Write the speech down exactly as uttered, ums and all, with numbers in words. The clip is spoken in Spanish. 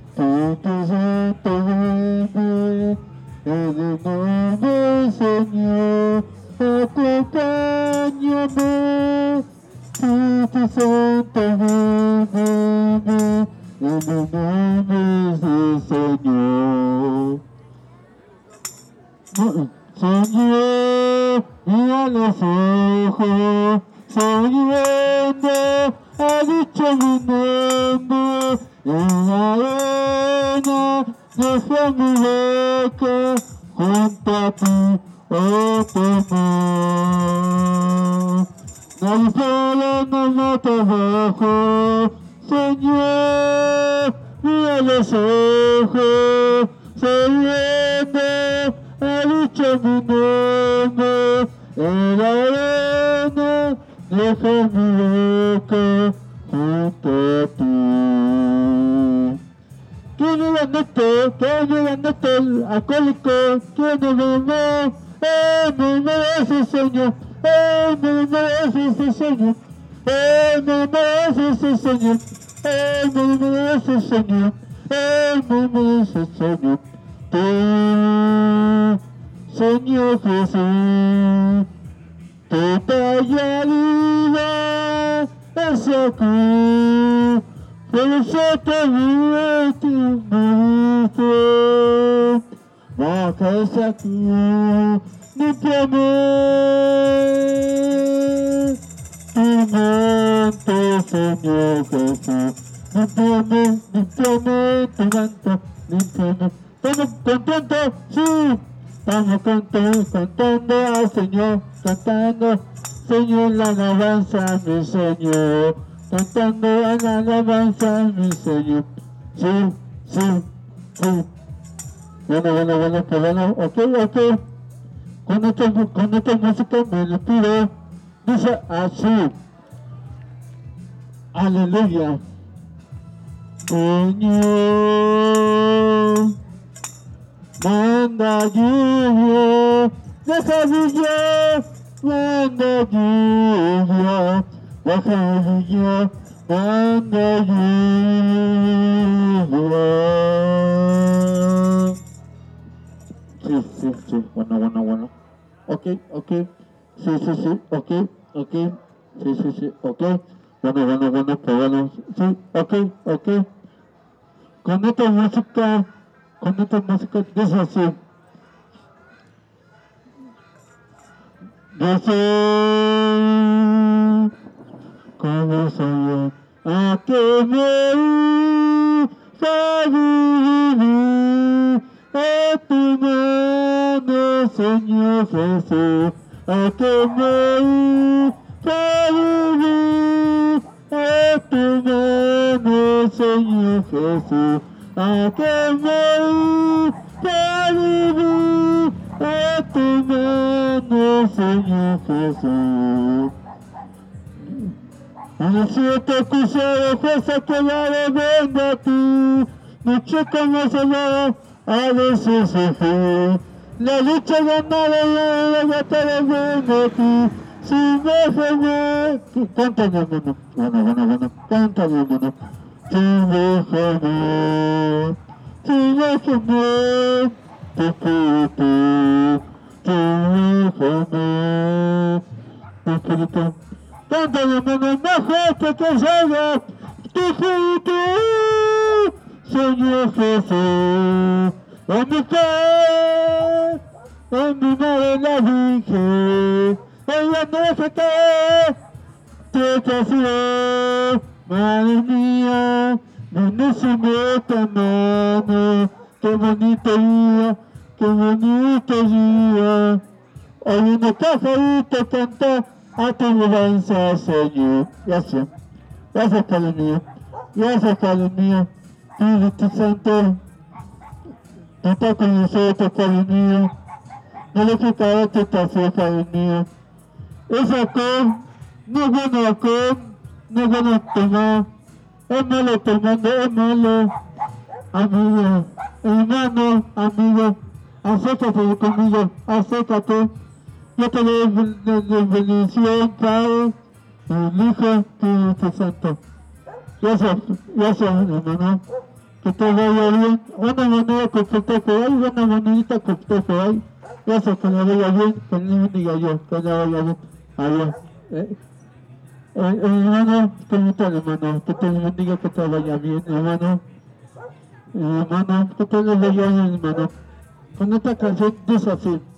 Espíritu Santo, ven, en el nombre del Señor, acompáñame. Espíritu Santo, ven, ven, ven, en el nombre del Señor. Señor, mira los ojos, sonriendo, ha dicho mi nombre, en la arena, deja mi boca, junto a ti, oh temor. Nadie puede no mata abajo, Señor, mira los ojos, sonriendo, ha dicho mi nombre, en la arena, deja mi boca, junto a ti. ¿Quién era neto? ¿Quién era neto? Alcohólico, ¿quién era no? ¡Eh, me merece, Señor! ¡Eh, me merece, Señor! ¡Eh, me merece, Señor! ¡Eh, me merece, Señor! ¡Eh, me merece, Señor! Tú, Señor Jesús, tu tallarida esa cruz, por eso te vive tu muerte. Baja esa cruz, límpiame tu manto, Señor Jesús. Límpiame, límpiame tu manto, límpiame. ¿Estamos contentos? Sí. Estamos contentos, cantando al Señor, cantando, Señor, la alabanza, mi Señor. Cantando la alabanza, mi Señor. Sí, sí, sí. Bueno, bueno, bueno, pues bueno, ok, ok. Con esta, con esta música me despido. Dice así. Aleluya. Señor, manda lluvia, deja brillar, manda lluvia, deja brillar, manda lluvia. Sí, sí, sí, bueno, bueno, bueno. Ok, ok, sí, sí, sí, ok, ok, sí, sí, sí, ok. Bueno, bueno, bueno, pues bueno, sí, ok, ok. Con esta música, con esta música, dice así. Yo soy como soy yo, a que morir, vivir, a tu mano, Señor Jesús, a que morir, vivir, a tu mano, Señor Jesús, a que morir, vivir, a tu mano, Señor Jesús. El siete cruzado fuerza que la venga a ti, luché como soldado, a veces se fue. La lucha ganada y la batalla venga a ti, si me fue. Canta mi hermano, bueno, bueno, bueno, canta mi hermano. Si me fue, si me fue, tu espíritu, si me fue, tu espíritu. Canta mi hermano, más fuerte que salga, tu espíritu, Señor Jesús, en mi fe, en mi madre la dije, en la noche que te creció, madre mía, bendíceme esta mano, qué bonito día, qué bonito día, hay una pajarita canta a tu alabanza, Señor. Gracias, gracias, Padre mío, gracias, Padre mío, Espíritu Santo, tú estás con nosotros, Padre mío, no le quitaré tu pasión, Padre mío. Ese alcohol no es bueno alcohol, no es bueno tomar, es malo tomando, es malo, amigo, hermano, amigo, acércate conmigo, acércate. Yo te doy la bendición, Padre, el Hijo, Espíritu Santo. Gracias, gracias, hermano. que te vaya bien, buena manera que usted por ahí, buena manita que usted por ahí, eso, que le vaya bien, que no diga yo, que le vaya bien, adiós. Eh, eh, hermano, ¿cómo estás, hermano? Que te bendiga, que te vaya bien, hermano. Eh, hermano, que te vaya bien, hermano. Con esta canción dice así.